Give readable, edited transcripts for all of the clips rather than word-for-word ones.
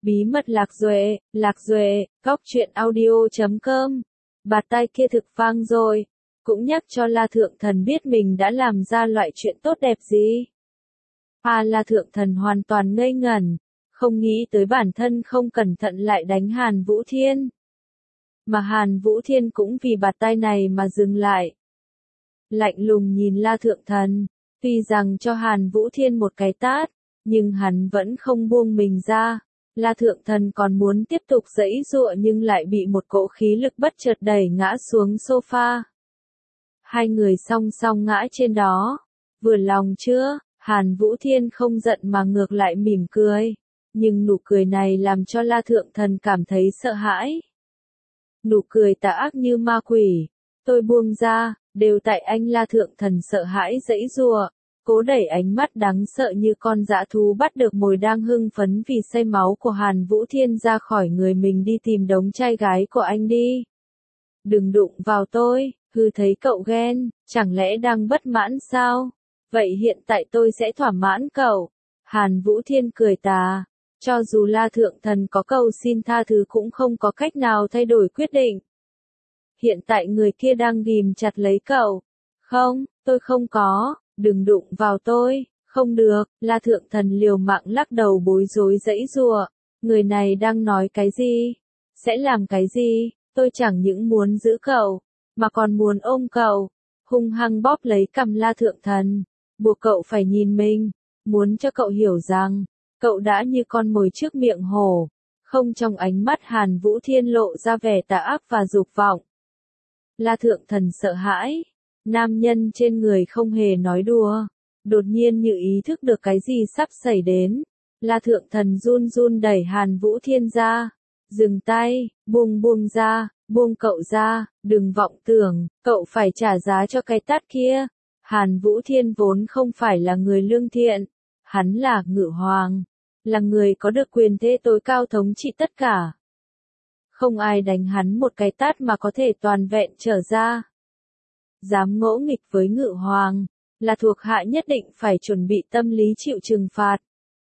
Bí mật Lạc Duệ, góc truyện audio.com. Bạt tai kia thực vang rồi, cũng nhắc cho La Thượng Thần biết mình đã làm ra loại chuyện tốt đẹp gì. La Thượng Thần hoàn toàn ngây ngẩn, không nghĩ tới bản thân không cẩn thận lại đánh Hàn Vũ Thiên. Mà Hàn Vũ Thiên cũng vì bạt tai này mà dừng lại. Lạnh lùng nhìn La Thượng Thần, tuy rằng cho Hàn Vũ Thiên một cái tát, nhưng hắn vẫn không buông mình ra. La Thượng Thần còn muốn tiếp tục giãy giụa nhưng lại bị một cỗ khí lực bất chợt đẩy ngã xuống sofa. Hai người song song ngã trên đó. Vừa lòng chưa? Hàn Vũ Thiên không giận mà ngược lại mỉm cười. Nhưng nụ cười này làm cho La Thượng Thần cảm thấy sợ hãi. Nụ cười tà ác như ma quỷ. Tôi buông ra, đều tại anh. La Thượng Thần sợ hãi giãy giụa, cố đẩy ánh mắt đáng sợ như con dã thú bắt được mồi đang hưng phấn vì say máu của Hàn Vũ Thiên ra khỏi người mình, đi tìm đống trai gái của anh đi. Đừng đụng vào tôi, hư thấy cậu ghen, chẳng lẽ đang bất mãn sao? Vậy hiện tại tôi sẽ thỏa mãn cậu. Hàn Vũ Thiên cười tà, cho dù La Thượng Thần có cầu xin tha thứ cũng không có cách nào thay đổi quyết định. Hiện tại người kia đang ghìm chặt lấy cậu. Không, tôi không có. Đừng đụng vào tôi, không được. La Thượng Thần liều mạng lắc đầu bối rối giãy giụa. Người này đang nói cái gì? Sẽ làm cái gì? Tôi chẳng những muốn giữ cậu, mà còn muốn ôm cậu. Hung hăng bóp lấy cằm La Thượng Thần, buộc cậu phải nhìn mình, muốn cho cậu hiểu rằng, cậu đã như con mồi trước miệng hổ. Không, trong ánh mắt Hàn Vũ Thiên lộ ra vẻ tà ác và dục vọng. La Thượng Thần sợ hãi. Nam nhân trên người không hề nói đùa. Đột nhiên như ý thức được cái gì sắp xảy đến. La Thượng Thần run run đẩy Hàn Vũ Thiên ra. Dừng tay, buông ra, buông cậu ra, đừng vọng tưởng, cậu phải trả giá cho cái tát kia. Hàn Vũ Thiên vốn không phải là người lương thiện. Hắn là Ngự Hoàng, là người có được quyền thế tối cao thống trị tất cả. Không ai đánh hắn một cái tát mà có thể toàn vẹn trở ra. Dám ngỗ nghịch với Ngự Hoàng, là thuộc hạ nhất định phải chuẩn bị tâm lý chịu trừng phạt.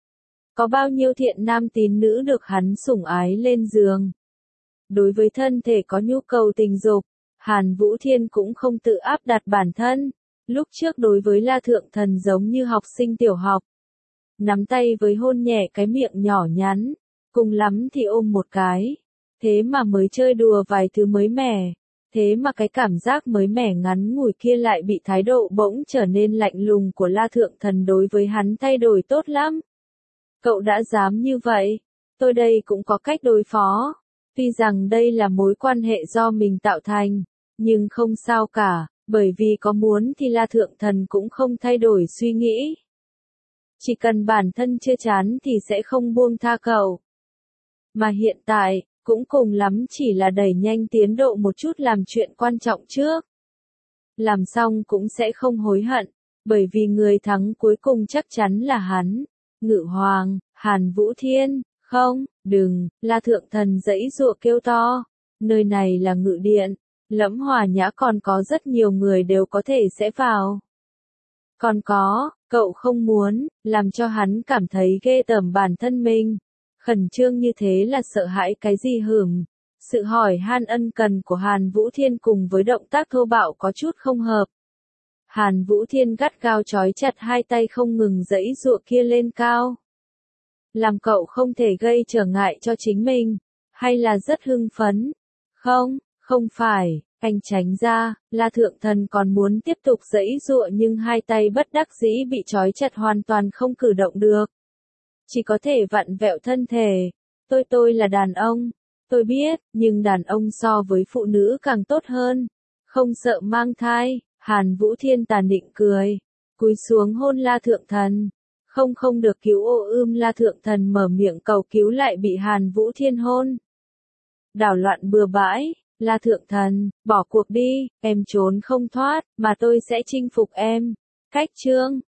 Có bao nhiêu thiện nam tín nữ được hắn sủng ái lên giường. Đối với thân thể có nhu cầu tình dục, Hàn Vũ Thiên cũng không tự áp đặt bản thân. Lúc trước đối với La Thượng Thần giống như học sinh tiểu học. Nắm tay với hôn nhẹ cái miệng nhỏ nhắn, cùng lắm thì ôm một cái. Thế mà mới chơi đùa vài thứ mới mẻ. Thế mà cái cảm giác mới mẻ ngắn ngủi kia lại bị thái độ bỗng trở nên lạnh lùng của La Thượng Thần đối với hắn thay đổi tốt lắm. Cậu đã dám như vậy, tôi đây cũng có cách đối phó. Tuy rằng đây là mối quan hệ do mình tạo thành, nhưng không sao cả, bởi vì có muốn thì La Thượng Thần cũng không thay đổi suy nghĩ. Chỉ cần bản thân chưa chán thì sẽ không buông tha cậu. Mà hiện tại, cũng cùng lắm chỉ là đẩy nhanh tiến độ một chút làm chuyện quan trọng trước. Làm xong cũng sẽ không hối hận, bởi vì người thắng cuối cùng chắc chắn là hắn. Ngự Hoàng, Hàn Vũ Thiên, không, đừng. La Thượng Thần giãy giụa kêu to. Nơi này là ngự điện, Lẫm Hòa Nhã còn có rất nhiều người đều có thể sẽ vào. Còn có, cậu không muốn, làm cho hắn cảm thấy ghê tởm bản thân mình. Khẩn trương như thế là sợ hãi cái gì hửm? Sự hỏi han ân cần của Hàn Vũ Thiên cùng với động tác thô bạo có chút không hợp. Hàn Vũ Thiên gắt gao trói chặt hai tay không ngừng giãy giụa kia lên cao. Làm cậu không thể gây trở ngại cho chính mình, hay là rất hưng phấn? Không, không phải, anh tránh ra. La Thượng Thần còn muốn tiếp tục giãy giụa nhưng hai tay bất đắc dĩ bị trói chặt hoàn toàn không cử động được. Chỉ có thể vặn vẹo thân thể. Tôi là đàn ông. Tôi biết, nhưng đàn ông so với phụ nữ càng tốt hơn. Không sợ mang thai. Hàn Vũ Thiên tàn định cười. Cúi xuống hôn La Thượng Thần. Không được cứu La Thượng Thần mở miệng cầu cứu lại bị Hàn Vũ Thiên hôn. Đảo loạn bừa bãi. La Thượng Thần, bỏ cuộc đi, em trốn không thoát, mà tôi sẽ chinh phục em. Cách chương